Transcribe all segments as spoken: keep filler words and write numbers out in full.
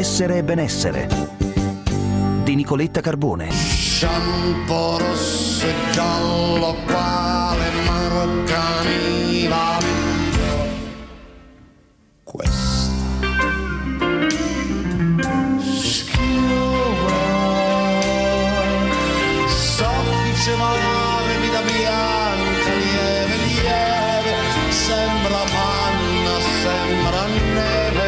Essere e benessere di Nicoletta Carbone. Shampoo rosso e giallo quale Marocani va via. Questa schiuma soffice mare vita bianca lieve lieve sembra panna sembra neve.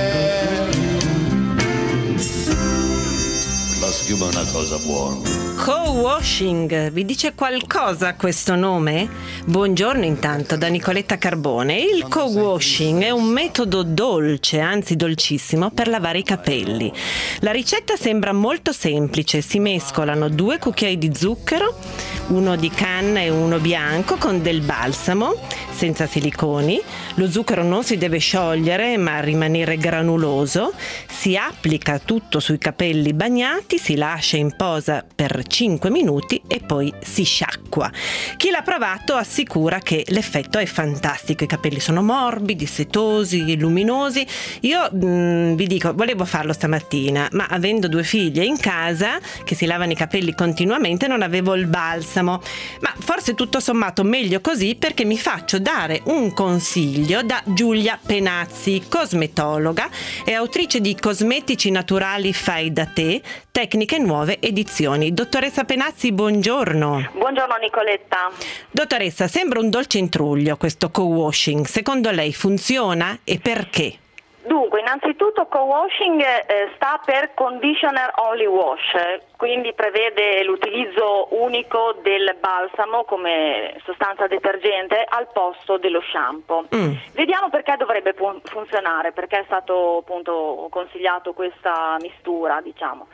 La schiuma è una cosa buona. Co-washing, vi dice qualcosa questo nome? Buongiorno intanto da Nicoletta Carbone. Il co-washing è un metodo dolce, anzi dolcissimo, per lavare i capelli. La ricetta sembra molto semplice, si mescolano due cucchiai di zucchero, uno di canna e uno bianco, con del balsamo, senza siliconi. Lo zucchero non si deve sciogliere ma rimanere granuloso. Si applica tutto sui capelli bagnati, si lascia in posa per cinque minuti e poi si sciacqua. Chi l'ha provato assicura che l'effetto è fantastico, i capelli sono morbidi, setosi, luminosi. Io mh, vi dico, volevo farlo stamattina, ma avendo due figlie in casa che si lavano i capelli continuamente non avevo il balsamo, ma forse tutto sommato meglio così, perché mi faccio dare un consiglio da Giulia Penazzi, cosmetologa e autrice di Cosmetici naturali fai da te, tecniche nuove edizioni. Dottoressa Penazzi, buongiorno. Buongiorno Nicoletta. Dottoressa, sembra un dolce intruglio questo co-washing. Secondo lei funziona e perché? Dunque, innanzitutto co-washing eh, sta per conditioner only wash, quindi prevede l'utilizzo unico del balsamo come sostanza detergente al posto dello shampoo. Mm. Vediamo perché dovrebbe pu- funzionare, perché è stato appunto consigliato questa mistura, diciamo.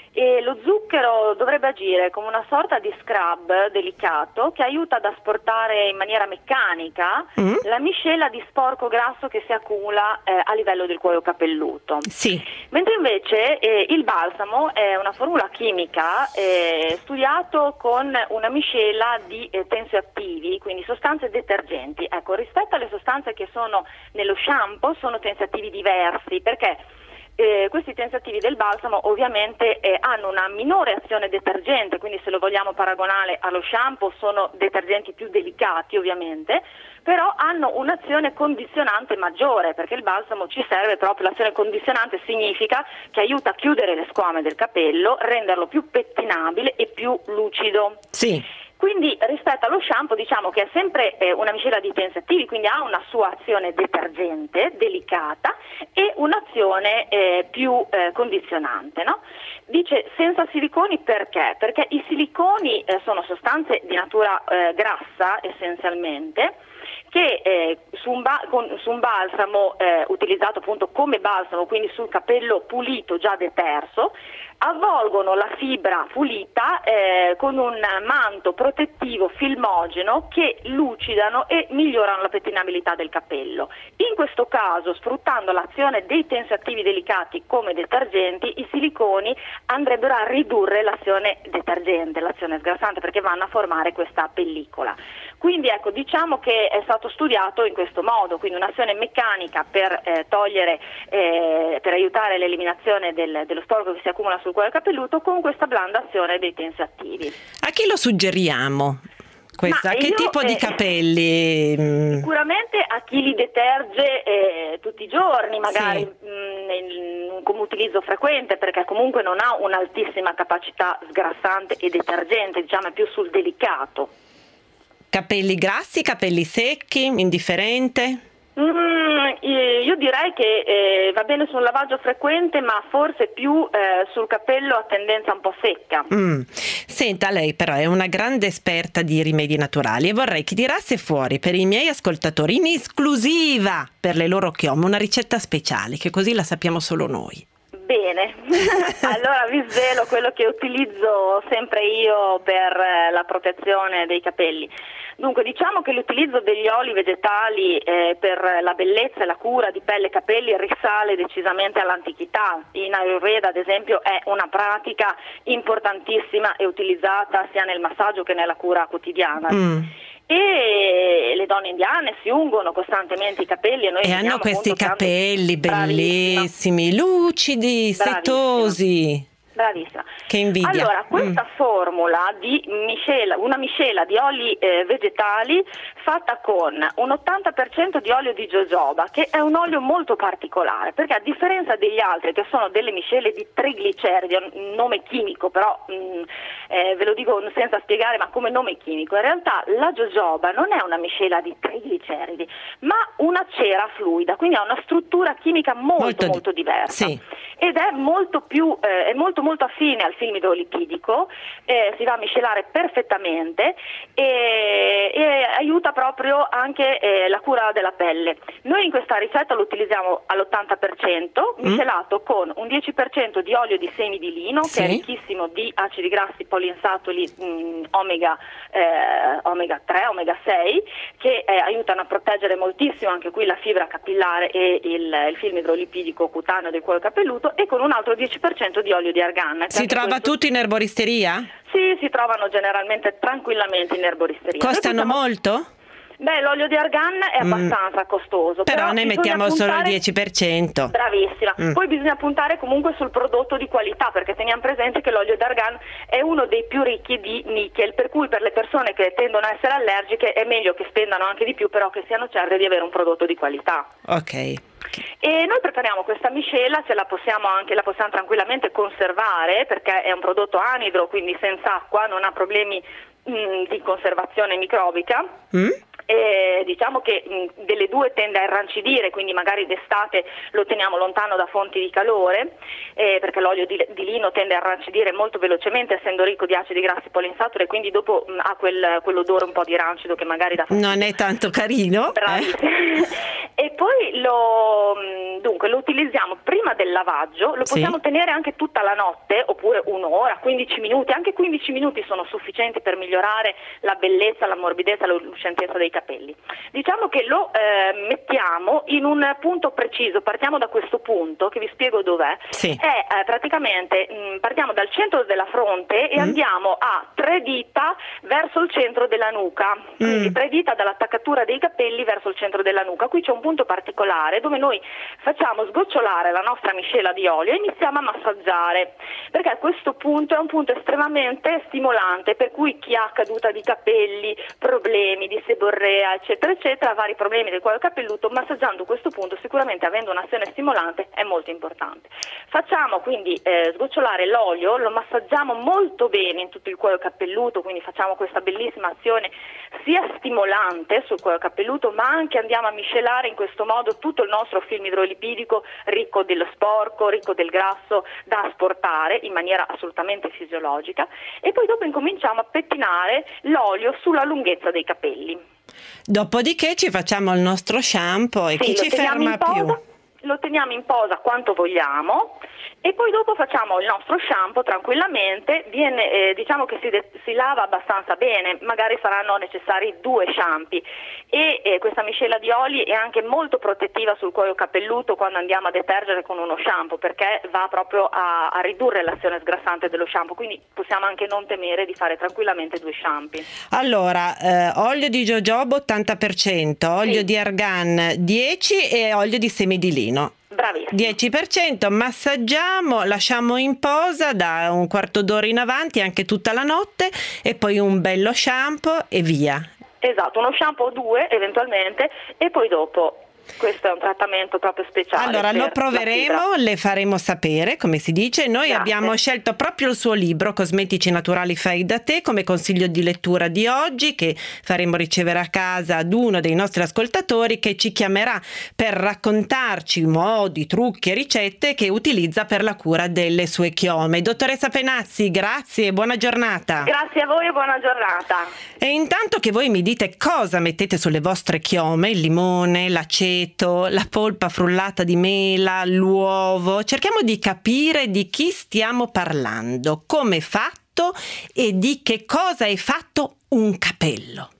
E lo zucchero dovrebbe agire come una sorta di scrub delicato che aiuta ad asportare in maniera meccanica mm. la miscela di sporco grasso che si accumula eh, a livello del cuoio capelluto. Sì. Mentre invece eh, il balsamo è una formula chimica eh, studiato con una miscela di eh, tensioattivi, quindi sostanze detergenti. Ecco, rispetto alle sostanze che sono nello shampoo sono tensioattivi diversi, perché Eh, questi tensioattivi del balsamo ovviamente eh, hanno una minore azione detergente, quindi se lo vogliamo paragonare allo shampoo sono detergenti più delicati ovviamente, però hanno un'azione condizionante maggiore, perché il balsamo ci serve proprio, l'azione condizionante significa che aiuta a chiudere le squame del capello, renderlo più pettinabile e più lucido. Sì. Quindi rispetto allo shampoo diciamo che è sempre eh, una miscela di tensioattivi, quindi ha una sua azione detergente, delicata, e un'azione eh, più eh, condizionante, no? Dice senza siliconi perché? Perché i siliconi eh, sono sostanze di natura eh, grassa essenzialmente, che eh, su, un ba- con, su un balsamo eh, utilizzato appunto come balsamo, quindi sul capello pulito già deterso, avvolgono la fibra pulita eh, con un manto protettivo filmogeno che lucidano e migliorano la pettinabilità del capello. In questo caso, sfruttando l'azione dei tensioattivi delicati come detergenti, i siliconi andrebbero a ridurre l'azione detergente, l'azione sgrassante, perché vanno a formare questa pellicola. Quindi ecco, diciamo che è stato studiato in questo modo, quindi un'azione meccanica per eh, togliere, eh, per aiutare l'eliminazione del, dello sporco che si accumula sul cuoio capelluto con questa blanda azione dei tensioattivi. A chi lo suggeriamo? Questa, che io, tipo eh, di capelli? Sicuramente a chi li deterge eh, tutti i giorni, magari sì. mh, in, come utilizzo frequente, perché comunque non ha un'altissima capacità sgrassante e detergente, diciamo è più sul delicato. Capelli grassi, capelli secchi, indifferente? Mm, io direi che eh, va bene sul lavaggio frequente, ma forse più eh, sul capello a tendenza un po' secca. Mm. Senta, lei però è una grande esperta di rimedi naturali e vorrei che tirasse fuori per i miei ascoltatori in esclusiva per le loro chiome una ricetta speciale, che così la sappiamo solo noi. Bene, allora vi svelo quello che utilizzo sempre io per la protezione dei capelli. Dunque, diciamo che l'utilizzo degli oli vegetali eh, per la bellezza e la cura di pelle e capelli risale decisamente all'antichità. In Ayurveda, ad esempio, è una pratica importantissima e utilizzata sia nel massaggio che nella cura quotidiana. Mm. e le donne indiane si ungono costantemente i capelli e noi e hanno questi capelli bellissimi, lucidi, setosi. Bravissima. Che invidia. Allora, questa mm. formula di miscela, una miscela di oli eh, vegetali fatta con un ottanta per cento di olio di jojoba, che è un olio molto particolare, perché a differenza degli altri che sono delle miscele di trigliceridi, un nome chimico, però mh, eh, ve lo dico senza spiegare, ma come nome chimico, in realtà la jojoba non è una miscela di trigliceridi, ma una cera fluida, quindi ha una struttura chimica molto molto, molto diversa. Sì. Ed è molto più eh, è molto molto affine al film idrolipidico, eh, si va a miscelare perfettamente e, e aiuta proprio anche eh, la cura della pelle. Noi in questa ricetta lo utilizziamo all'ottanta per cento, mm. miscelato con un dieci per cento di olio di semi di lino, sì. che è ricchissimo di acidi grassi poliinsatoli mh, omega, eh, omega tre, omega sei, che eh, aiutano a proteggere moltissimo anche qui la fibra capillare e il, il film idrolipidico cutaneo del cuoio capelluto, e con un altro dieci per cento di olio di argan. Si trova questo... tutto in erboristeria? Sì, si trovano generalmente tranquillamente in erboristeria. Costano possiamo... molto? Beh, l'olio di argan è abbastanza mm. costoso. Però, però ne mettiamo puntare... solo il dieci per cento. Bravissima. Mm. Poi bisogna puntare comunque sul prodotto di qualità, perché teniamo presente che l'olio d'argan è uno dei più ricchi di nickel, per cui per le persone che tendono a essere allergiche è meglio che spendano anche di più, però che siano certe di avere un prodotto di qualità. Ok. E noi prepariamo questa miscela, ce la possiamo anche la possiamo tranquillamente conservare, perché è un prodotto anidro, quindi senza acqua, non ha problemi mh, di conservazione microbica. Mm. E diciamo che mh, delle due tende a irrancidire, quindi magari d'estate lo teniamo lontano da fonti di calore, eh, perché l'olio di, di lino tende a irrancidire molto velocemente, essendo ricco di acidi grassi poliinsaturi, e quindi dopo mh, ha quel, quell'odore un po' di rancido che magari dà fastidio. Non è tanto carino. Bravissima. Eh? E poi lo, dunque, lo utilizziamo prima del lavaggio, lo possiamo sì. tenere anche tutta la notte, oppure un'ora, quindici minuti, anche quindici minuti sono sufficienti per migliorare la bellezza, la morbidezza, la lucentezza dei capelli. Diciamo che lo eh, mettiamo in un punto preciso, partiamo da questo punto, che vi spiego dov'è, sì. è eh, praticamente mh, partiamo dal centro della fronte e mm. andiamo a tre dita verso il centro della nuca, quindi mm. tre dita dall'attaccatura dei capelli verso il centro della nuca. Qui c'è un punto particolare dove noi facciamo sgocciolare la nostra miscela di olio e iniziamo a massaggiare, perché questo punto è un punto estremamente stimolante, per cui chi ha caduta di capelli, problemi di seborrea, eccetera eccetera, vari problemi del cuoio capelluto, massaggiando questo punto, sicuramente avendo un'azione stimolante, è molto importante. Facciamo quindi eh, sgocciolare l'olio, lo massaggiamo molto bene in tutto il cuoio capelluto, quindi facciamo questa bellissima azione sia stimolante sul cuoio capelluto, ma anche andiamo a miscelare in questo modo tutto il nostro film idrolipidico ricco dello sporco, ricco del grasso, da asportare in maniera assolutamente fisiologica, e poi dopo incominciamo a pettinare l'olio sulla lunghezza dei capelli. Dopodiché ci facciamo il nostro shampoo e sì, chi ci ferma più? Lo teniamo in posa quanto vogliamo e poi dopo facciamo il nostro shampoo tranquillamente. Viene, eh, diciamo che si, de- si lava abbastanza bene, magari saranno necessari due shampoo, e eh, questa miscela di oli è anche molto protettiva sul cuoio capelluto quando andiamo a detergere con uno shampoo, perché va proprio a, a ridurre l'azione sgrassante dello shampoo, quindi possiamo anche non temere di fare tranquillamente due shampoo. Allora, eh, olio di jojoba ottanta per cento, olio sì. di argan dieci e olio di semi di lino. Bravissimo. dieci per cento, massaggiamo, lasciamo in posa da un quarto d'ora in avanti, anche tutta la notte, e poi un bello shampoo e via. Esatto, uno shampoo o due eventualmente, e poi dopo questo è un trattamento proprio speciale. Allora lo proveremo, le faremo sapere, come si dice. Noi Grazie. abbiamo scelto proprio il suo libro Cosmetici naturali fai da te come consiglio di lettura di oggi, che faremo ricevere a casa ad uno dei nostri ascoltatori, che ci chiamerà per raccontarci modi, trucchi e ricette che utilizza per la cura delle sue chiome. Dottoressa Penazzi, grazie e buona giornata. Grazie a voi e buona giornata. E intanto che voi mi dite cosa mettete sulle vostre chiome, il limone, l'aceto, la polpa frullata di mela, l'uovo, cerchiamo di capire di chi stiamo parlando, come è fatto e di che cosa è fatto un capello.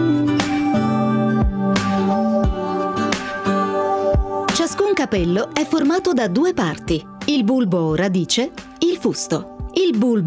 Ciascun capello è formato da due parti, il bulbo o radice, il fusto. Il bulbo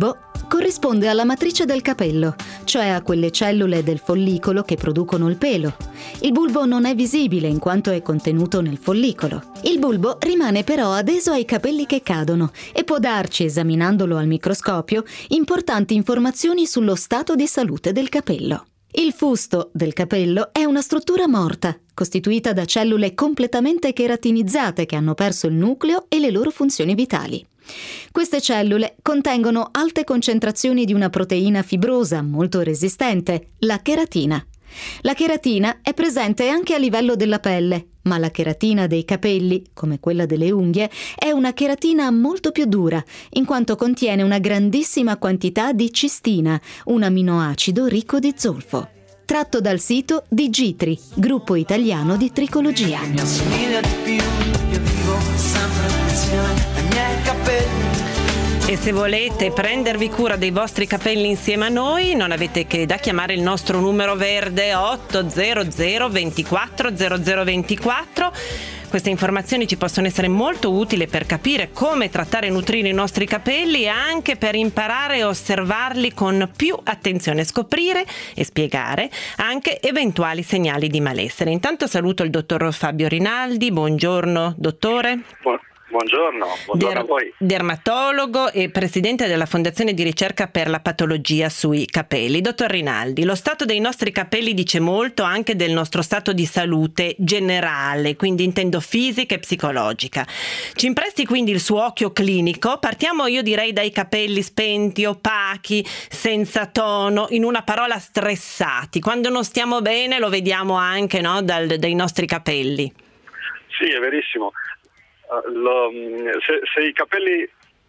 corrisponde alla matrice del capello, cioè a quelle cellule del follicolo che producono il pelo. Il bulbo non è visibile in quanto è contenuto nel follicolo. Il bulbo rimane però adeso ai capelli che cadono e può darci, esaminandolo al microscopio, importanti informazioni sullo stato di salute del capello. Il fusto del capello è una struttura morta, costituita da cellule completamente cheratinizzate che hanno perso il nucleo e le loro funzioni vitali. Queste cellule contengono alte concentrazioni di una proteina fibrosa molto resistente, la cheratina. La cheratina è presente anche a livello della pelle, ma la cheratina dei capelli, come quella delle unghie, è una cheratina molto più dura, in quanto contiene una grandissima quantità di cistina, un aminoacido ricco di zolfo. Tratto dal sito Digitri, gruppo italiano di tricologia. Mi assomiglia di più, io vivo sempre insieme ai miei capelli. E se volete prendervi cura dei vostri capelli insieme a noi, non avete che da chiamare il nostro numero verde otto zero zero ventiquattro zero zero ventiquattro. Queste informazioni ci possono essere molto utili per capire come trattare e nutrire i nostri capelli e anche per imparare e osservarli con più attenzione, scoprire e spiegare anche eventuali segnali di malessere. Intanto saluto il dottor Fabio Rinaldi. Buongiorno, dottore. Buon- Buongiorno, buongiorno Der- a voi. dermatologo e presidente della Fondazione di ricerca per la patologia sui capelli. Dottor Rinaldi, lo stato dei nostri capelli dice molto anche del nostro stato di salute generale, quindi intendo fisica e psicologica. Ci impresti quindi il suo occhio clinico? Partiamo, io direi, dai capelli spenti, opachi, senza tono, in una parola stressati. Quando non stiamo bene lo vediamo anche, no, dal, dai nostri capelli. Sì, è verissimo. Lo, se, se i capelli,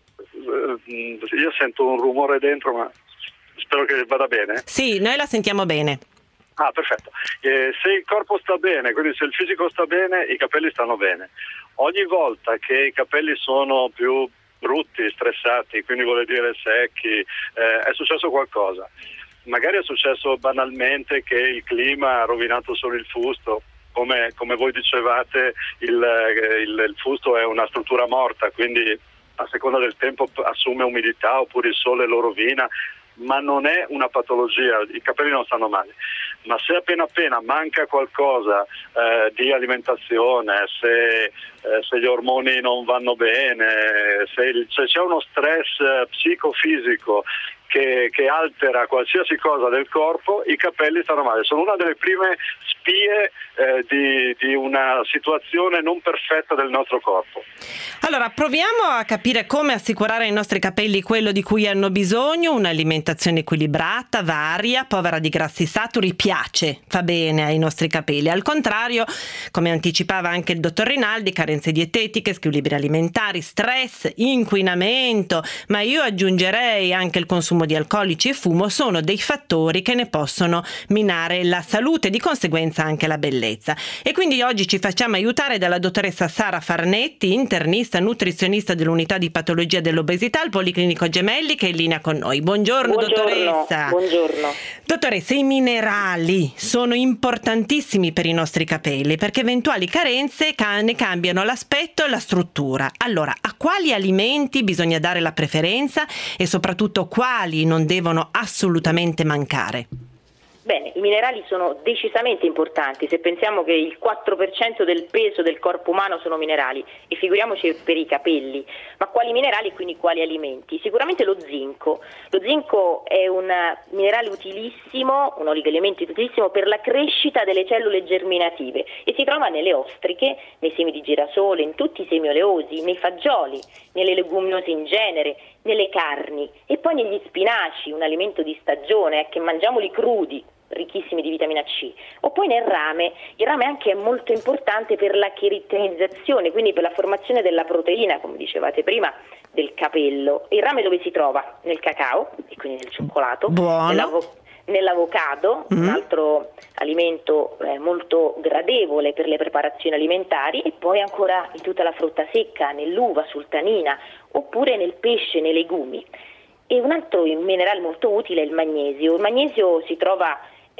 io sento un rumore dentro, ma spero che vada bene. Sì, noi la sentiamo bene. Ah, perfetto. Eh, se il corpo sta bene, quindi se il fisico sta bene, i capelli stanno bene. Ogni volta che i capelli sono più brutti, stressati, quindi vuol dire secchi, eh, è successo qualcosa. Magari è successo banalmente che il clima ha rovinato solo il fusto. Come, come voi dicevate, il, il, il fusto è una struttura morta, quindi a seconda del tempo assume umidità oppure il sole lo rovina, ma non è una patologia, i capelli non stanno male. Ma se appena appena manca qualcosa eh, di alimentazione, se, eh, se gli ormoni non vanno bene, se, il, se c'è uno stress psicofisico Che, che altera qualsiasi cosa del corpo, i capelli stanno male. Sono una delle prime spie eh, di, di una situazione non perfetta del nostro corpo. Allora, proviamo a capire come assicurare ai nostri capelli quello di cui hanno bisogno: un'alimentazione equilibrata, varia, povera di grassi saturi, piace, fa bene ai nostri capelli. Al contrario, come anticipava anche il dottor Rinaldi, carenze dietetiche, squilibri alimentari, stress, inquinamento, ma io aggiungerei anche il consumo di alcolici e fumo sono dei fattori che ne possono minare la salute e di conseguenza anche la bellezza. E quindi oggi ci facciamo aiutare dalla dottoressa Sara Farnetti, internista nutrizionista dell'unità di patologia dell'obesità al Policlinico Gemelli, che è in linea con noi. Buongiorno, Buongiorno, dottoressa. buongiorno. Dottoressa, i minerali sono importantissimi per i nostri capelli perché eventuali carenze ne cambiano l'aspetto e la struttura. Allora, a quali alimenti bisogna dare la preferenza e soprattutto quali non devono assolutamente mancare? Bene, i minerali sono decisamente importanti. Se pensiamo che il quattro per cento del peso del corpo umano sono minerali, e figuriamoci per i capelli. Ma quali minerali e quindi quali alimenti? Sicuramente lo zinco. Lo zinco è un minerale utilissimo, un oligoelemento utilissimo per la crescita delle cellule germinative e si trova nelle ostriche, nei semi di girasole, in tutti i semi oleosi, nei fagioli, nelle leguminose in genere, nelle carni e poi negli spinaci, un alimento di stagione, eh, che mangiamoli crudi, ricchissimi di vitamina C, o poi nel rame. Il rame anche è molto importante per la cheratinizzazione, quindi per la formazione della proteina, come dicevate prima, del capello. Il rame dove si trova? Nel cacao, e quindi nel cioccolato, Buono. nell'avo- nell'avocado, mm. un altro alimento eh, molto gradevole per le preparazioni alimentari, e poi ancora in tutta la frutta secca, nell'uva sultanina, oppure nel pesce, nei legumi. E un altro minerale molto utile è il magnesio. Il magnesio si trova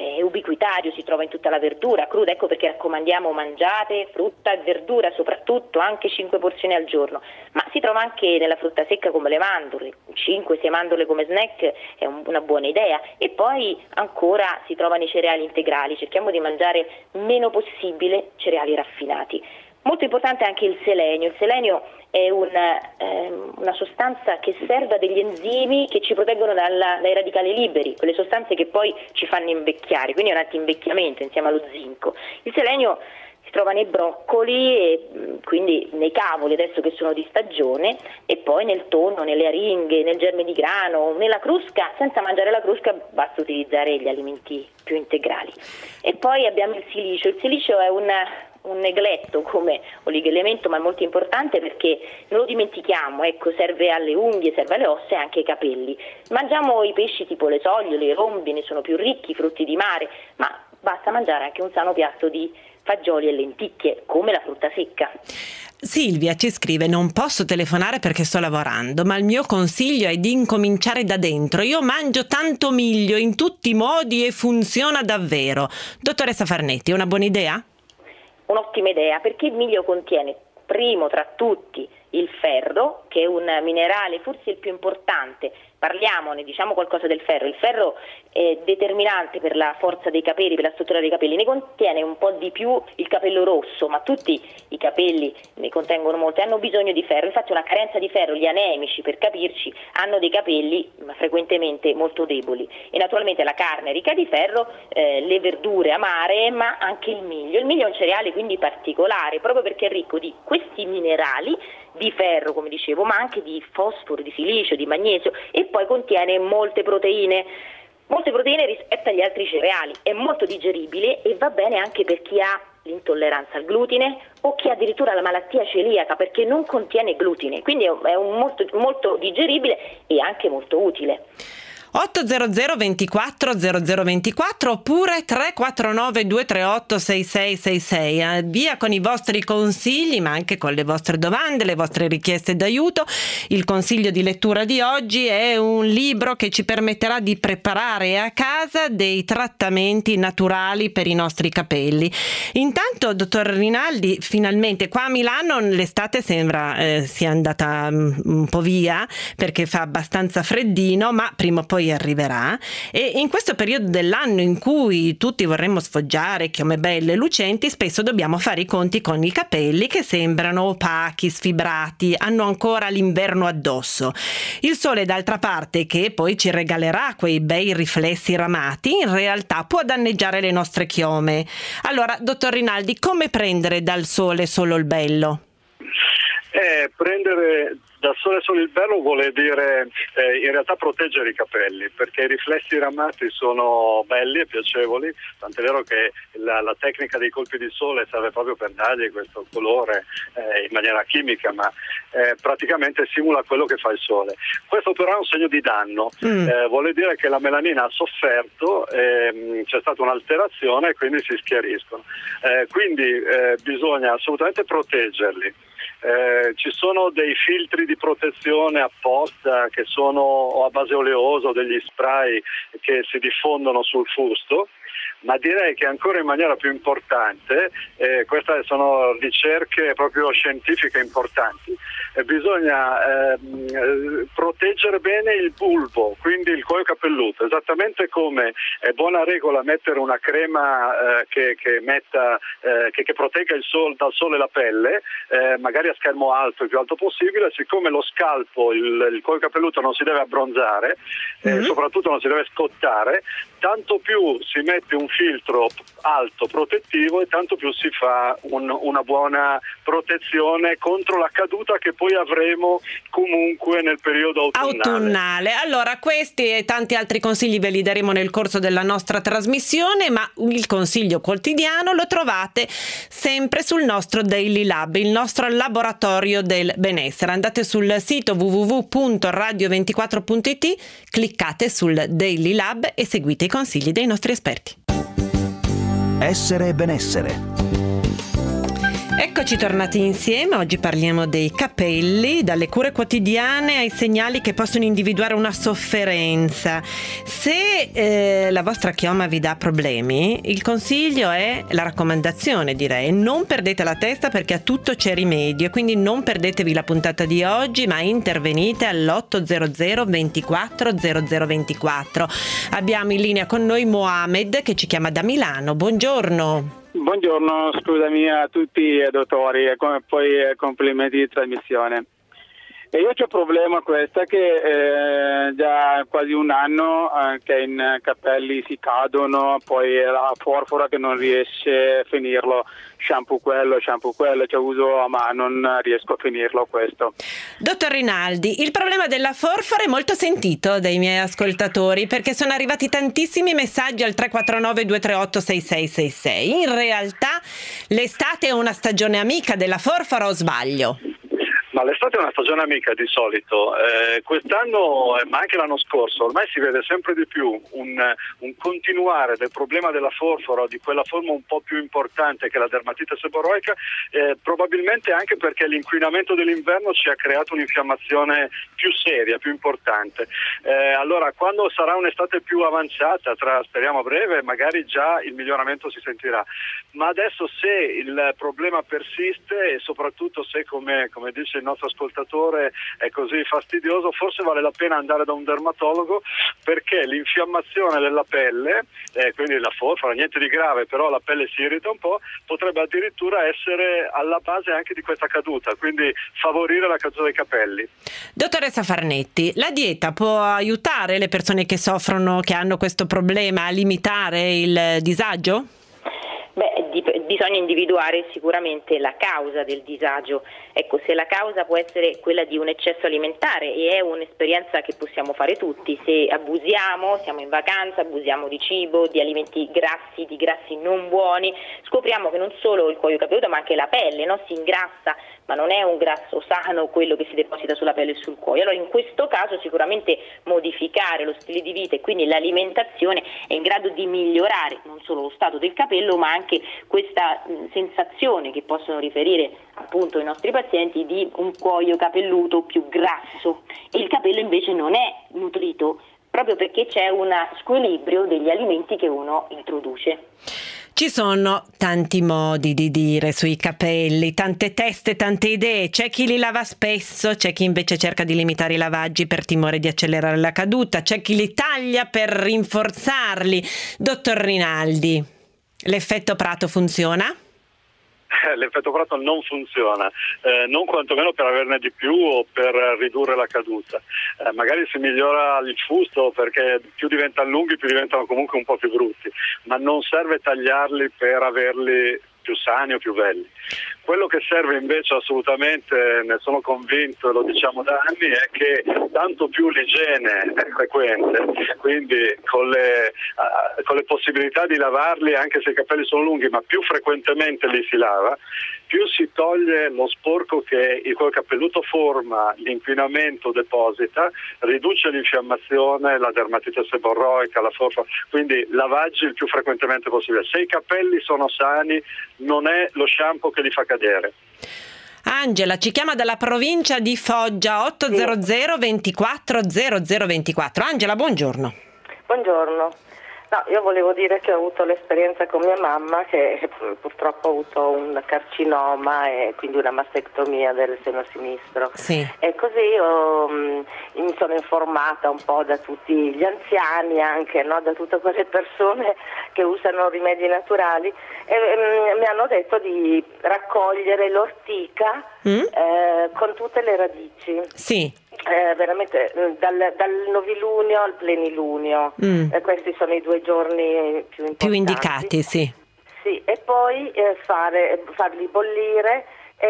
è ubiquitario, si trova in tutta la verdura cruda, ecco perché raccomandiamo mangiate frutta e verdura, soprattutto anche cinque porzioni al giorno, ma si trova anche nella frutta secca come le mandorle, cinque sei mandorle come snack è un, una buona idea, e poi ancora si trova nei cereali integrali, cerchiamo di mangiare meno possibile cereali raffinati. Molto importante anche il selenio, il selenio è una, ehm, una sostanza che serve a degli enzimi che ci proteggono dalla, dai radicali liberi, quelle sostanze che poi ci fanno invecchiare, quindi è un antinvecchiamento insieme allo zinco. Il selenio si trova nei broccoli e quindi nei cavoli adesso che sono di stagione, e poi nel tonno, nelle aringhe, nel germe di grano, nella crusca. Senza mangiare la crusca basta utilizzare gli alimenti più integrali. E poi abbiamo il silicio. Il silicio è un un negletto come oligoelemento, ma è molto importante perché non lo dimentichiamo, ecco, serve alle unghie, serve alle ossa e anche ai capelli. Mangiamo i pesci tipo le sogliole, i rombi, ne sono più ricchi, i frutti di mare, ma basta mangiare anche un sano piatto di fagioli e lenticchie, come la frutta secca. Silvia ci scrive: non posso telefonare perché sto lavorando, ma il mio consiglio è di incominciare da dentro. Io mangio tanto miglio in tutti i modi e funziona davvero. Dottoressa Farnetti, è una buona idea? Un'ottima idea, perché il miglio contiene, primo tra tutti, il ferro, che è un minerale forse il più importante. Parliamone, diciamo qualcosa del ferro. Il ferro è determinante per la forza dei capelli, per la struttura dei capelli. Ne contiene un po' di più il capello rosso, ma tutti i capelli ne contengono molto e hanno bisogno di ferro. Infatti una carenza di ferro, gli anemici per capirci, hanno dei capelli ma frequentemente molto deboli. E naturalmente la carne è ricca di ferro, eh, le verdure amare, ma anche il miglio. Il miglio è un cereale quindi particolare, proprio perché è ricco di questi minerali, di ferro come dicevo, ma anche di fosforo, di silicio, di magnesio, e poi contiene molte proteine, molte proteine rispetto agli altri cereali, è molto digeribile e va bene anche per chi ha l'intolleranza al glutine o chi ha addirittura la malattia celiaca, perché non contiene glutine, quindi è un molto, molto digeribile e anche molto utile. otto zero zero ventiquattro zero zero ventiquattro oppure tre quattro nove due tre otto sei sei sei sei. Eh, via con i vostri consigli, ma anche con le vostre domande, le vostre richieste d'aiuto. Il consiglio di lettura di oggi è un libro che ci permetterà di preparare a casa dei trattamenti naturali per i nostri capelli. Intanto, dottor Rinaldi, finalmente qua a Milano l'estate sembra eh, sia andata um, un po' via, perché fa abbastanza freddino, ma prima o poi arriverà, e in questo periodo dell'anno in cui tutti vorremmo sfoggiare chiome belle e lucenti, spesso dobbiamo fare i conti con i capelli che sembrano opachi, sfibrati, hanno ancora l'inverno addosso. Il sole, d'altra parte, che poi ci regalerà quei bei riflessi ramati, in realtà può danneggiare le nostre chiome. Allora, dottor Rinaldi, come prendere dal sole solo il bello? Eh, prendere dal sole solo il bello vuole dire eh, in realtà proteggere i capelli, perché i riflessi ramati sono belli e piacevoli, tant'è vero che la, la tecnica dei colpi di sole serve proprio per dargli questo colore eh, in maniera chimica, ma eh, praticamente simula quello che fa il sole. Questo però è un segno di danno, mm. eh, vuole dire che la melanina ha sofferto, eh, c'è stata un'alterazione e quindi si schiariscono. Eh, quindi eh, bisogna assolutamente proteggerli. Eh, ci sono dei filtri di protezione apposta che sono o a base oleosa o degli spray che si diffondono sul fusto, ma direi che ancora in maniera più importante, eh, queste sono ricerche proprio scientifiche importanti, eh, bisogna eh, proteggere bene il bulbo, quindi il cuoio capelluto, esattamente come è buona regola mettere una crema eh, che, che, metta, eh, che, che protegga il sol, dal sole la pelle, eh, magari a schermo alto, il più alto possibile, siccome lo scalpo, il, il cuoio capelluto non si deve abbronzare, eh, mm-hmm. soprattutto non si deve scottare, tanto più si mette un filtro alto protettivo e tanto più si fa un, una buona protezione contro la caduta che poi avremo comunque nel periodo autunnale. autunnale. Allora, questi e tanti altri consigli ve li daremo nel corso della nostra trasmissione, ma il consiglio quotidiano lo trovate sempre sul nostro Daily Lab, il nostro laboratorio del benessere. Andate sul sito w w w punto radio ventiquattro punto i t, cliccate sul Daily Lab e seguite i consigli dei nostri esperti. Essere benessere. Eccoci Eccoci tornati insieme, oggi parliamo dei capelli, dalle cure quotidiane ai segnali che possono individuare una sofferenza. Se eh, la vostra chioma vi dà problemi, il consiglio è la raccomandazione, direi, non perdete la testa perché a tutto c'è rimedio, quindi non perdetevi la puntata di oggi, ma intervenite all'ottocento ventiquattro zero zero ventiquattro. Abbiamo in linea con noi Mohamed che ci chiama da Milano. Buongiorno. Buongiorno, scusami a tutti i dottori e come poi eh, complimenti di trasmissione. E io c'ho un problema questo che eh, già quasi un anno eh, che in capelli si cadono, poi la forfora che non riesce a finirlo, shampoo quello, shampoo quello, cioè uso ma non riesco a finirlo questo. Dottor Rinaldi, il problema della forfora è molto sentito dai miei ascoltatori perché sono arrivati tantissimi messaggi al tre quattro nove due tre otto sei sei sei sei. In realtà l'estate è una stagione amica della forfora o sbaglio? Ma l'estate è una stagione amica di solito, eh, quest'anno ma anche l'anno scorso ormai si vede sempre di più un, un continuare del problema della forfora, di quella forma un po' più importante che è la dermatite seborroica, eh, probabilmente anche perché l'inquinamento dell'inverno ci ha creato un'infiammazione più seria, più importante. Eh, allora quando sarà un'estate più avanzata, tra speriamo a breve, magari già il miglioramento si sentirà. Ma adesso se il problema persiste e soprattutto se come, come dice il nostro ascoltatore è così fastidioso, forse vale la pena andare da un dermatologo perché l'infiammazione della pelle, eh, quindi la forfora, niente di grave, però la pelle si irrita un po', potrebbe addirittura essere alla base anche di questa caduta, quindi favorire la caduta dei capelli. Dottoressa Farnetti, la dieta può aiutare le persone che soffrono, che hanno questo problema a limitare il disagio? Beh, dip- bisogna individuare sicuramente la causa del disagio. Ecco, se la causa può essere quella di un eccesso alimentare, e è un'esperienza che possiamo fare tutti, se abusiamo, siamo in vacanza, abusiamo di cibo, di alimenti grassi, di grassi non buoni, scopriamo che non solo il cuoio capelluto ma anche la pelle, no? Si ingrassa, ma non è un grasso sano quello che si deposita sulla pelle e sul cuoio. Allora in questo caso sicuramente modificare lo stile di vita e quindi l'alimentazione è in grado di migliorare non solo lo stato del capello ma anche questa mh, sensazione che possono riferire appunto i nostri pazienti di un cuoio capelluto più grasso, e il capello invece non è nutrito proprio perché c'è un squilibrio degli alimenti che uno introduce. Ci sono tanti modi di dire sui capelli, tante teste, tante idee. C'è chi li lava spesso, c'è chi invece cerca di limitare i lavaggi per timore di accelerare la caduta, c'è chi li taglia per rinforzarli. Dottor Rinaldi, l'effetto Prato funziona? L'effetto Prato non funziona, eh, non quantomeno per averne di più o per ridurre la caduta. Eh, magari si migliora il fusto perché più diventano lunghi più diventano comunque un po' più brutti, ma non serve tagliarli per averli più sani o più belli. Quello che serve invece assolutamente, ne sono convinto e lo diciamo da anni, è che tanto più l'igiene è frequente, quindi con le, uh, con le possibilità di lavarli anche se i capelli sono lunghi, ma più frequentemente li si lava, più si toglie lo sporco che il cuoio capelluto forma, l'inquinamento deposita, riduce l'infiammazione, la dermatite seborroica, la forfora, quindi lavaggi il più frequentemente possibile. Se i capelli sono sani non è lo shampoo che li fa cadere. Angela ci chiama dalla provincia di Foggia, ottocento ventiquattro zero zero ventiquattro. Angela, buongiorno. Buongiorno. No, io volevo dire che ho avuto l'esperienza con mia mamma che purtroppo ha avuto un carcinoma e quindi una mastectomia del seno sinistro. Sì. E così io, mh, mi sono informata un po' da tutti gli anziani, anche no, da tutte quelle persone che usano rimedi naturali, e mh, mi hanno detto di raccogliere l'ortica mm? eh, con tutte le radici. Sì. Eh, veramente dal, dal novilunio al plenilunio, mm. eh, questi sono i due giorni più importanti. Più indicati, sì. Sì, e poi eh, fare, farli bollire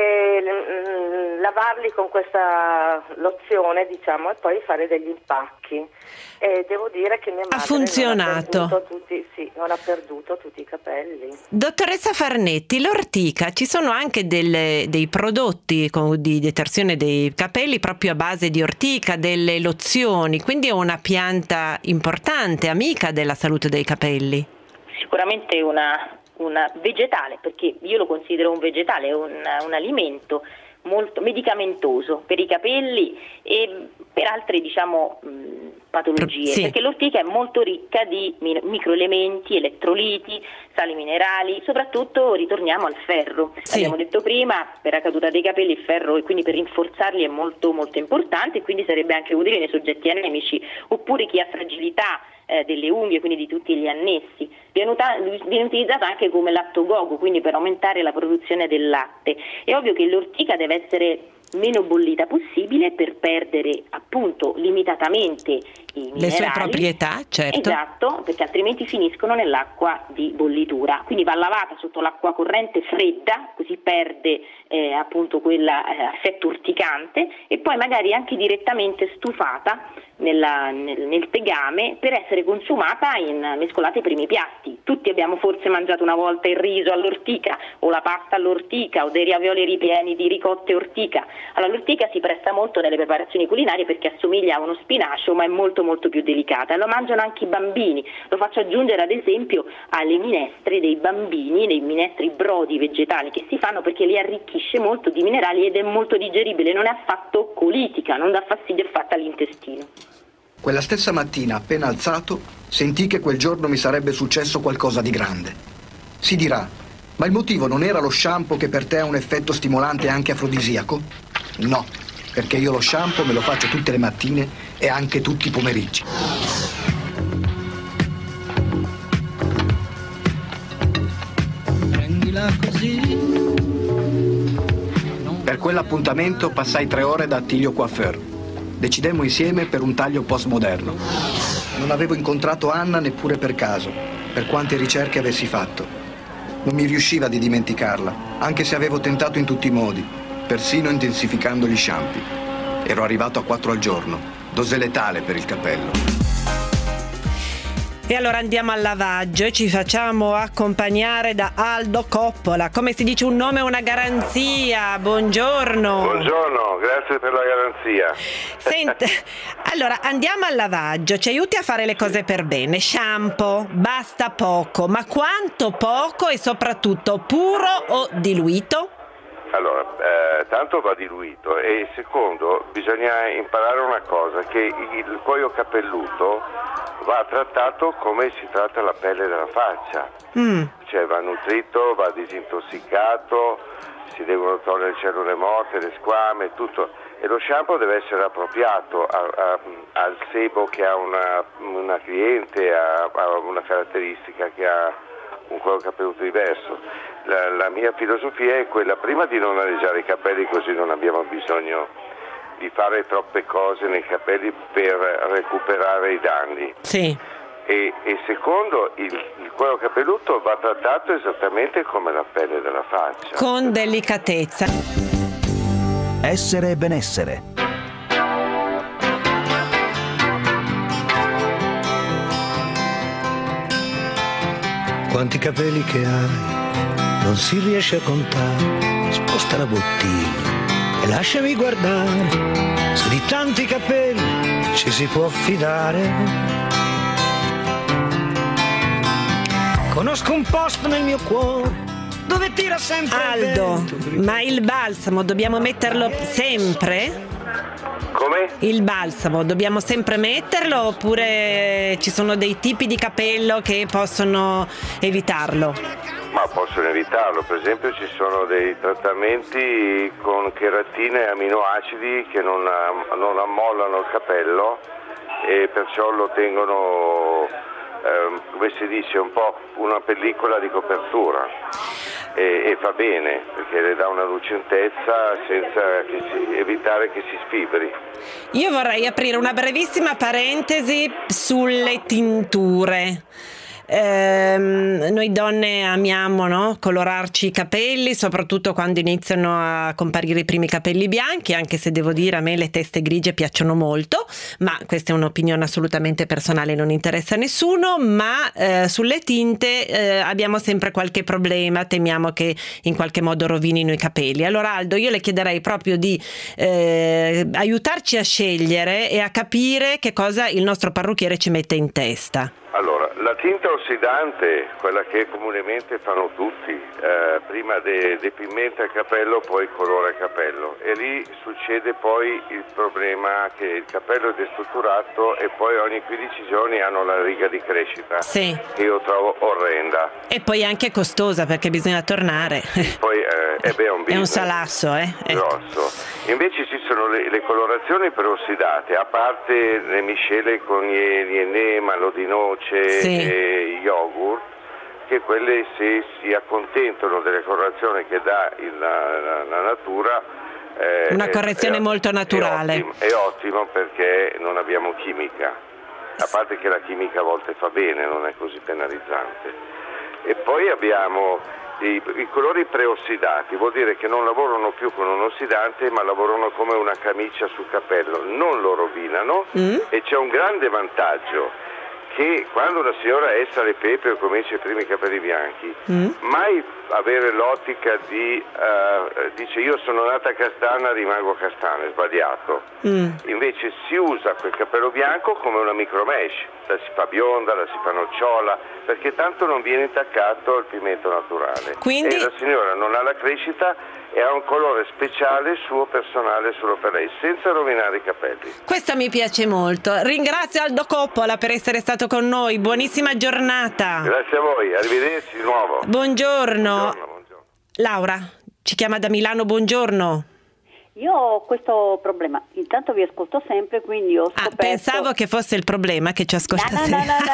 e mh, lavarli con questa lozione, diciamo, e poi fare degli impacchi. E devo dire che mia madre ha funzionato. Non ha perduto tutti, sì, non ha perduto tutti i capelli. Dottoressa Farnetti, l'ortica, ci sono anche delle, dei prodotti con, di detersione dei capelli proprio a base di ortica, delle lozioni, quindi è una pianta importante, amica della salute dei capelli. Sicuramente una un vegetale, perché io lo considero un vegetale, è un, un alimento molto medicamentoso per i capelli e per altre diciamo mh, patologie, sì. perché l'ortica è molto ricca di mi- microelementi, elettroliti, sali minerali, soprattutto ritorniamo al ferro. Sì. Abbiamo detto prima, per la caduta dei capelli il ferro e quindi per rinforzarli è molto molto importante e quindi sarebbe anche utile nei soggetti anemici oppure chi ha fragilità eh, delle unghie, quindi di tutti gli annessi. Viene, uta- viene utilizzato anche come lattogogo, quindi per aumentare la produzione del latte. È ovvio che l'ortica deve essere meno bollita possibile per perdere appunto limitatamente i minerali. Le sue proprietà, certo. Esatto, perché altrimenti finiscono nell'acqua di bollitura. Quindi va lavata sotto l'acqua corrente fredda, così perde eh, appunto quell'effetto eh, urticante, e poi magari anche direttamente stufata nella, nel, nel tegame per essere consumata in mescolate ai primi piatti. Tutti abbiamo forse mangiato una volta il riso all'ortica o la pasta all'ortica o dei ravioli ripieni di ricotta e ortica. Allora l'ortica si presta molto nelle preparazioni culinarie perché assomiglia a uno spinacio ma è molto molto più delicata. Lo mangiano anche i bambini, lo faccio aggiungere ad esempio alle minestre dei bambini, dei minestri brodi vegetali che si fanno, perché li arricchisce molto di minerali ed è molto digeribile, non è affatto colitica, non dà fastidio affatto all'intestino. Quella stessa mattina, appena alzato, sentii che quel giorno mi sarebbe successo qualcosa di grande. Si dirà, ma il motivo non era lo shampoo che per te ha un effetto stimolante e anche afrodisiaco? No, perché io lo shampoo me lo faccio tutte le mattine e anche tutti i pomeriggi. Prendila così. Per quell'appuntamento passai tre ore da Attilio Coiffeur. Decidemmo insieme per un taglio postmoderno. Non avevo incontrato Anna neppure per caso, per quante ricerche avessi fatto. Non mi riusciva di dimenticarla, anche se avevo tentato in tutti i modi, persino intensificando gli shampoo. Ero arrivato a quattro al giorno, dose letale per il capello. E allora andiamo al lavaggio e ci facciamo accompagnare da Aldo Coppola. Come si dice, un nome è una garanzia. Buongiorno. Buongiorno, grazie per la garanzia. Senta, allora andiamo al lavaggio, ci aiuti a fare le cose per bene. Shampoo, basta poco, ma quanto poco e soprattutto puro o diluito? Allora, eh, tanto va diluito e secondo bisogna imparare una cosa, che il cuoio capelluto va trattato come si tratta la pelle della faccia, mm. cioè va nutrito, va disintossicato, si devono togliere le cellule morte, le squame, tutto, e lo shampoo deve essere appropriato a, a, al sebo che ha una, una cliente, ha, ha una caratteristica che ha un cuoio capelluto diverso. La, la mia filosofia è quella prima di non areggiare i capelli, così non abbiamo bisogno di fare troppe cose nei capelli per recuperare i danni. Sì. E, e secondo, il, il cuoio capelluto va trattato esattamente come la pelle della faccia. Con delicatezza. Essere e benessere. Quanti capelli che hai, non si riesce a contare. Sposta la bottiglia e lasciami guardare, se di tanti capelli ci si può fidare. Conosco un posto nel mio cuore dove tira sempre Aldo, il vento. ma il balsamo dobbiamo metterlo sempre? Come? Il balsamo dobbiamo sempre metterlo oppure ci sono dei tipi di capello che possono evitarlo? Ma possono evitarlo, per esempio ci sono dei trattamenti con cheratina e aminoacidi che non, non ammollano il capello e perciò lo tengono, eh, come si dice, un po' una pellicola di copertura. E, e fa bene perché le dà una lucentezza senza che si, evitare che si sfibri. Io vorrei aprire una brevissima parentesi sulle tinture. Eh, noi donne amiamo, no? colorarci i capelli, soprattutto quando iniziano a comparire i primi capelli bianchi, anche se devo dire a me le teste grigie piacciono molto, ma questa è un'opinione assolutamente personale, non interessa a nessuno. Ma eh, sulle tinte eh, abbiamo sempre qualche problema, temiamo che in qualche modo rovinino i capelli. Allora Aldo, io le chiederei proprio di eh, aiutarci a scegliere e a capire che cosa il nostro parrucchiere ci mette in testa. Allora, La tinta ossidante, quella che comunemente fanno tutti, eh, prima de- depigmenta il capello, poi colora il capello, e lì succede poi il problema che il capello è destrutturato e poi ogni quindici giorni hanno la riga di crescita, sì, che io trovo orrenda. E poi anche costosa perché bisogna tornare. Poi eh, eh beh, è un È un business salasso, eh? grosso. Invece ci sono le, le colorazioni perossidate, a parte le miscele con gli, gli enema, lo di noce, sì, e yogurt, che quelle, se si accontentano delle colorazioni che dà il, la, la, la natura, eh, una correzione è, molto naturale. È ottimo, è ottimo perché non abbiamo chimica, a parte che la chimica a volte fa bene, non è così penalizzante. E poi abbiamo i, i colori preossidati, vuol dire che non lavorano più con un ossidante, ma lavorano come una camicia sul capello, non lo rovinano, mm. e c'è un grande vantaggio, che quando la signora essa le pepe o comincia i primi capelli bianchi, mm. mai avere l'ottica di uh, dice io sono nata castana, rimango castana, è sbagliato. Mm. Invece si usa quel capello bianco come una micromesh, la si fa bionda, la si fa nocciola, perché tanto non viene intaccato al pigmento naturale. Quindi... E la signora non ha la crescita e ha un colore speciale suo, personale, solo per lei, senza rovinare i capelli. Questo mi piace molto. Ringrazio Aldo Coppola per essere stato con noi. Buonissima giornata. Grazie a voi, arrivederci di nuovo. Buongiorno. Buongiorno, buongiorno. Laura ci chiama da Milano, buongiorno. Io ho questo problema, intanto vi ascolto sempre, quindi ho scoperto... Ah, pensavo che fosse il problema che ci ascolta no, no, sempre. no,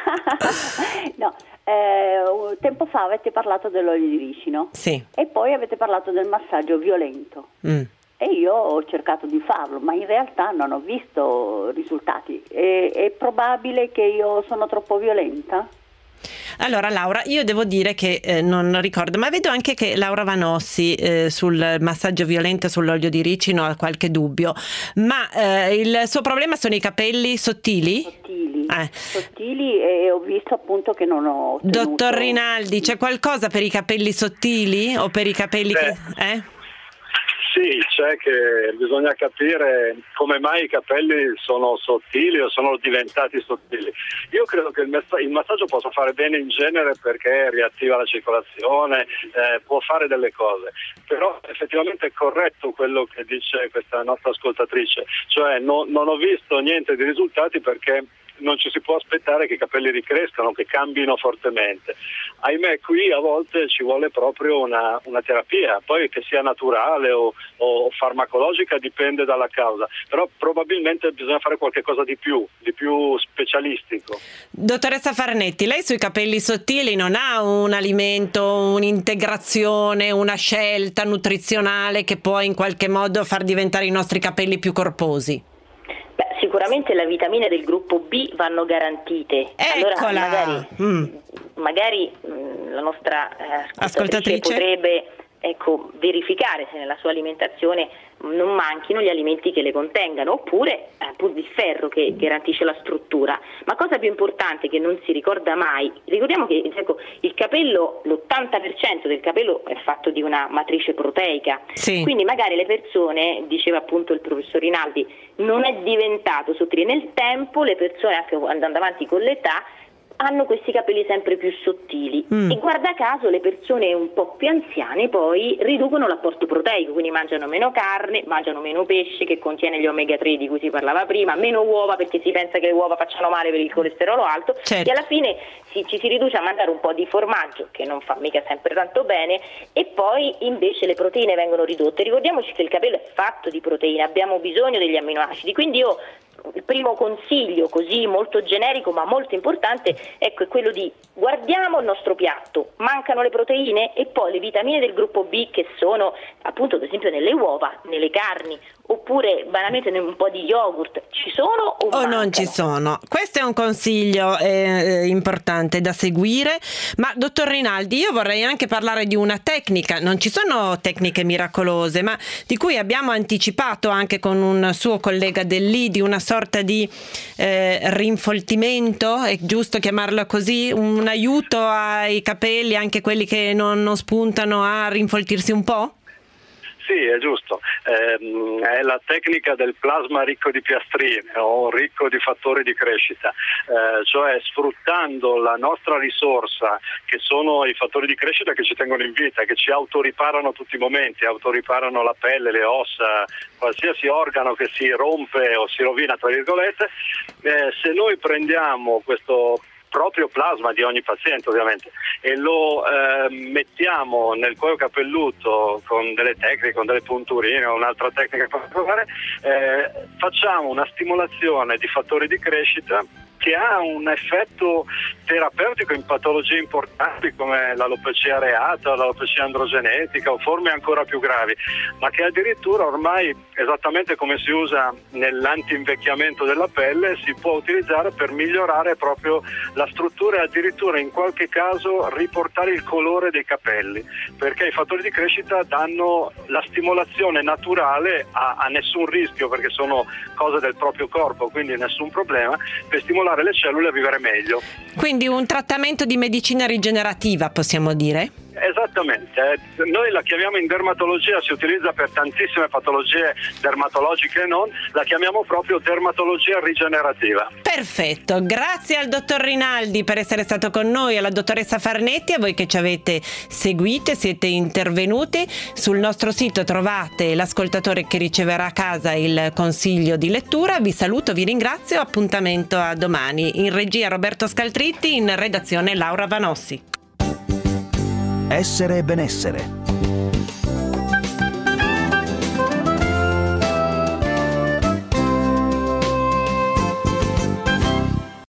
no, no. no. Eh, tempo fa avete parlato dell'olio di ricino, sì, e poi avete parlato del massaggio violento, mm. e io ho cercato di farlo, ma in realtà non ho visto risultati. È, è probabile che io sono troppo violenta? Allora Laura, io devo dire che eh, non ricordo, ma vedo anche che Laura Vanossi eh, sul massaggio violento sull'olio di ricino ha qualche dubbio, ma eh, il suo problema sono i capelli sottili? Sottili, eh. sottili, e ho visto appunto che non ho ottenuto... Dottor Rinaldi, c'è qualcosa per i capelli sottili o per i capelli Beh. che... Eh? Sì, c'è che bisogna capire come mai i capelli sono sottili o sono diventati sottili. Io credo che il, messa- il massaggio possa fare bene in genere perché riattiva la circolazione, eh, può fare delle cose, però effettivamente è corretto quello che dice questa nostra ascoltatrice, cioè no, non ho visto niente di risultati perché non ci si può aspettare che i capelli ricrescano, che cambino fortemente. Ahimè, qui a volte ci vuole proprio una, una terapia, poi che sia naturale o, o farmacologica dipende dalla causa, però probabilmente bisogna fare qualche cosa di più, di più specialistico. Dottoressa Farnetti, lei sui capelli sottili non ha un alimento, un'integrazione, una scelta nutrizionale che può in qualche modo far diventare i nostri capelli più corposi? Beh, sicuramente le vitamine del gruppo B vanno garantite. Eccola. Allora magari, mm. magari mh, la nostra eh, ascoltatrice, ascoltatrice potrebbe ecco, verificare se nella sua alimentazione non manchino gli alimenti che le contengano, oppure appunto il ferro che garantisce la struttura. Ma cosa più importante che non si ricorda mai, ricordiamo che ecco, il capello, l'ottanta per cento del capello è fatto di una matrice proteica, sì. Quindi magari le persone, diceva appunto il professor Rinaldi, non è diventato sottile. Nel tempo le persone, anche andando avanti con l'età, hanno questi capelli sempre più sottili mm. e guarda caso le persone un po' più anziane poi riducono l'apporto proteico, quindi mangiano meno carne, mangiano meno pesce che contiene gli omega tre di cui si parlava prima, meno uova perché si pensa che le uova facciano male per il colesterolo alto, certo. E alla fine si, ci si riduce a mangiare un po' di formaggio che non fa mica sempre tanto bene, e poi invece le proteine vengono ridotte. Ricordiamoci che il capello è fatto di proteine, abbiamo bisogno degli amminoacidi, quindi io il primo consiglio, così molto generico ma molto importante, ecco, è quello di guardiamo il nostro piatto, mancano le proteine e poi le vitamine del gruppo B, che sono appunto ad esempio nelle uova, nelle carni, oppure banalmente un po' di yogurt, ci sono o, o non ci sono? Questo è un consiglio eh, importante da seguire. Ma dottor Rinaldi, io vorrei anche parlare di una tecnica, non ci sono tecniche miracolose, ma di cui abbiamo anticipato anche con un suo collega dell'I, di una sorta di eh, rinfoltimento, è giusto chiamarlo così, un aiuto ai capelli, anche quelli che non, non spuntano, a rinfoltirsi un po'? Sì, è giusto, eh, è la tecnica del plasma ricco di piastrine o ricco di fattori di crescita, eh, cioè sfruttando la nostra risorsa che sono i fattori di crescita che ci tengono in vita, che ci autoriparano tutti i momenti, autoriparano la pelle, le ossa, qualsiasi organo che si rompe o si rovina tra virgolette, eh, se noi prendiamo questo proprio plasma di ogni paziente ovviamente e lo eh, mettiamo nel cuoio capelluto con delle tecniche, con delle punturine o un'altra tecnica particolare, eh, facciamo una stimolazione di fattori di crescita che ha un effetto terapeutico in patologie importanti come l'alopecia areata, l'alopecia androgenetica o forme ancora più gravi, ma che addirittura ormai, esattamente come si usa nell'antinvecchiamento della pelle, si può utilizzare per migliorare proprio la struttura e addirittura in qualche caso riportare il colore dei capelli, perché i fattori di crescita danno la stimolazione naturale a, a nessun rischio, perché sono cose del proprio corpo, quindi nessun problema, per stimolare le cellule a vivere meglio. Quindi un trattamento di medicina rigenerativa, possiamo dire? Esattamente, noi la chiamiamo in dermatologia, si utilizza per tantissime patologie dermatologiche e non, la chiamiamo proprio dermatologia rigenerativa. Perfetto, grazie al dottor Rinaldi per essere stato con noi, alla dottoressa Farnetti, a voi che ci avete seguite, siete intervenuti. Sul nostro sito trovate l'ascoltatore che riceverà a casa il consiglio di lettura. Vi saluto, vi ringrazio, appuntamento a domani. In regia Roberto Scaltritti, in redazione Laura Vanossi. Essere e benessere,